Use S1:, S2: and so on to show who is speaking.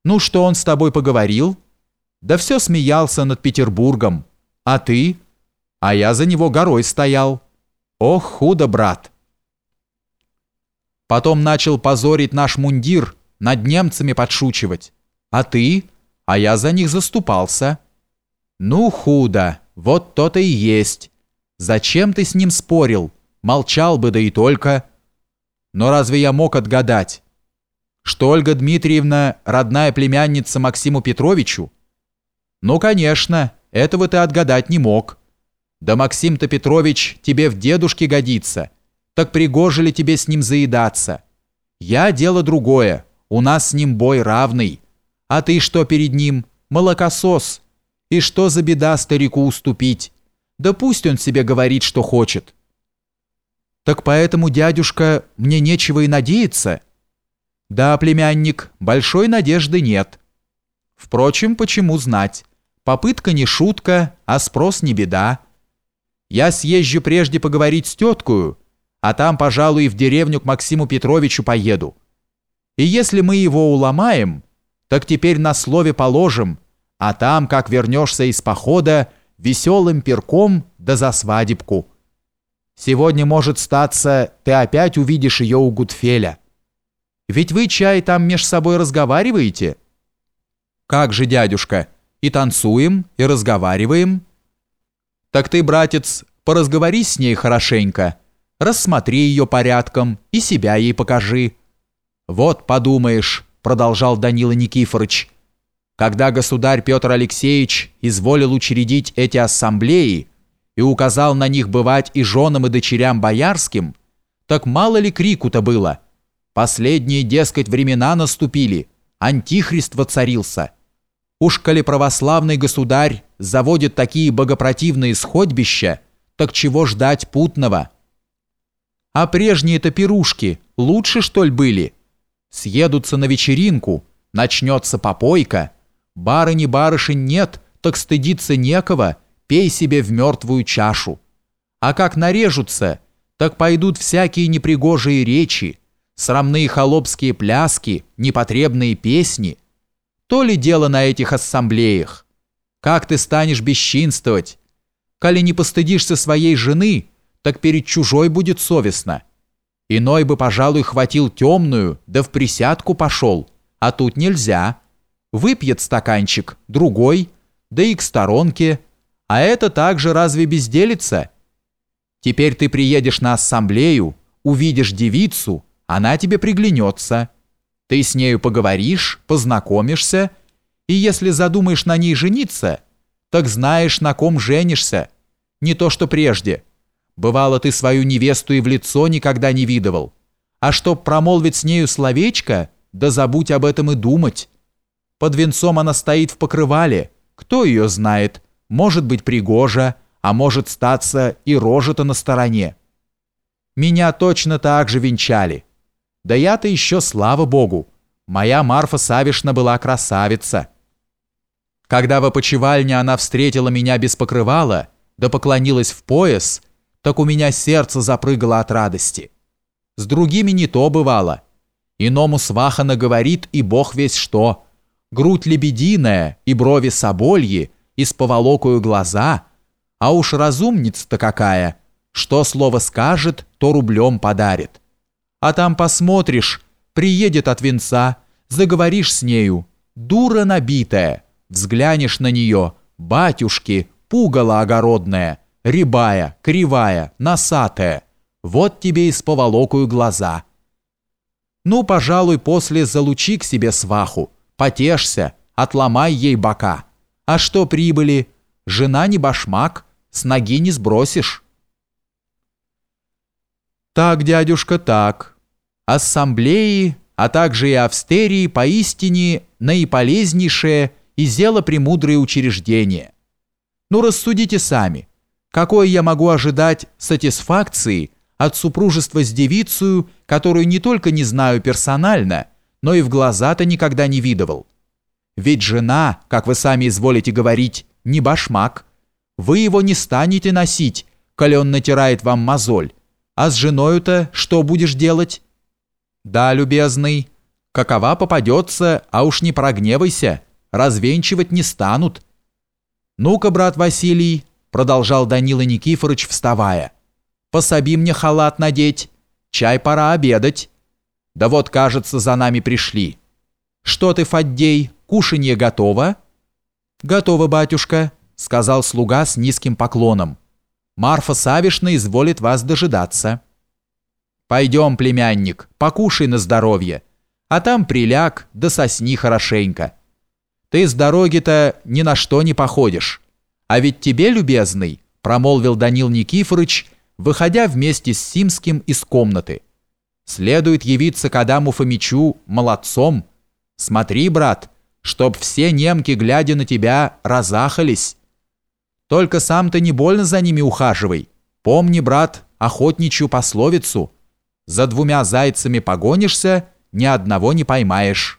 S1: Ну, что он с тобой поговорил? Да все смеялся над Петербургом. А ты? А я за него горой стоял. Ох, худо, брат. Потом начал позорить наш мундир, над немцами подшучивать. А ты? А я за них заступался. Ну, худо, вот то-то и есть. Зачем ты с ним спорил? Молчал бы, да и только. Но разве я мог отгадать, что Ольга Дмитриевна родная племянница Максиму Петровичу? Ну, конечно, этого ты отгадать не мог. Да Максим-то Петрович тебе в дедушке годится. Так пригоже ли тебе с ним заедаться? Я дело другое, у нас с ним бой равный. А ты что перед ним? Молокосос. И что за беда старику уступить? Да пусть он себе говорит, что хочет. Так поэтому, дядюшка, мне нечего и надеяться? Да, племянник, большой надежды нет. Впрочем, почему знать? Попытка не шутка, а спрос не беда. Я съезжу прежде поговорить с теткою, а там, пожалуй, и в деревню к Максиму Петровичу поеду. И если мы его уломаем, так теперь на слове положим, а там, как вернешься из похода, веселым перком да за свадебку. Сегодня, может статься, ты опять увидишь ее у Гутфеля. Ведь вы, чай, там меж собой разговариваете? Как же, дядюшка, и танцуем, и разговариваем. Так ты, братец, поразговори с ней хорошенько, рассмотри ее порядком и себя ей покажи. Вот подумаешь, продолжал Данила Никифорович, когда государь Петр Алексеевич изволил учредить эти ассамблеи и указал на них бывать и женам, и дочерям боярским, так мало ли крику-то было. Последние, дескать, времена наступили, антихрист воцарился. Уж коли православный государь заводит такие богопротивные сходбища, так чего ждать путного? А прежние-то пирушки лучше, что ли, были? Съедутся на вечеринку, начнется попойка, барыни-барышень нет, так стыдиться некого, пей себе в мертвую чашу. А как нарежутся, так пойдут всякие непригожие речи, срамные холопские пляски, непотребные песни. То ли дело на этих ассамблеях? Как ты станешь бесчинствовать? Коли не постыдишься своей жены, так перед чужой будет совестно. Иной бы, пожалуй, хватил темную, да в присядку пошел, а тут нельзя. Выпьет стаканчик, другой, да и к сторонке, а это также разве безделица? Теперь ты приедешь на ассамблею, увидишь девицу, она тебе приглянется. Ты с нею поговоришь, познакомишься, и если задумаешь на ней жениться, так знаешь, на ком женишься. Не то что прежде. Бывало, ты свою невесту и в лицо никогда не видывал. А чтоб промолвить с нею словечко, да забудь об этом и думать. Под венцом она стоит в покрывале. Кто ее знает? Может быть, пригожа, а может статься и рожа-то на стороне. Меня точно так же венчали. Да я-то еще, слава богу, моя Марфа Савишна была красавица. Когда в опочивальне она встретила меня без покрывала, да поклонилась в пояс, так у меня сердце запрыгало от радости. С другими не то бывало. Иному свахана говорит, и бог весь что. Грудь лебединая, и брови собольи, и с поволокою глаза. А уж разумница-то какая, что слово скажет, то рублем подарит. А там посмотришь, приедет от венца, заговоришь с нею, дура набитая, взглянешь на нее, батюшки, пугало огородное, рябая, кривая, носатая, вот тебе и с поволокою глаза. Ну, пожалуй, после залучи к себе сваху, потешься, отломай ей бока. А что прибыли? Жена не башмак, с ноги не сбросишь. Так, дядюшка, так. Ассамблеи, а также и австерии поистине наиполезнейшее и зело премудрое учреждение. Ну, рассудите сами, какой я могу ожидать сатисфакции от супружества с девицею, которую не только не знаю персонально, но и в глаза-то никогда не видывал. Ведь жена, как вы сами изволите говорить, не башмак. Вы его не станете носить, коли он натирает вам мозоль. А с женою-то что будешь делать? Да, любезный, Какова попадется, а уж не прогневайся, развенчивать не станут. Ну-ка, брат Василий, продолжал Данила Никифорович, вставая, пособи мне халат надеть, чай пора обедать. Да вот, кажется, за нами пришли. Что ты, Фаддей, кушанье готово? Готово, батюшка, сказал слуга с низким поклоном. Марфа Савишна изволит вас дожидаться. Пойдем, племянник, покушай на здоровье, а там приляг да сосни хорошенько. Ты с дороги-то ни на что не походишь. А ведь тебе, любезный, промолвил Данил Никифорович, выходя вместе с Симским из комнаты, следует явиться к Адаму Фомичу молодцом. Смотри, брат, чтоб все немки, глядя на тебя, разахались. Только сам ты не больно за ними ухаживай. Помни, брат, охотничью пословицу: за двумя зайцами погонишься, ни одного не поймаешь.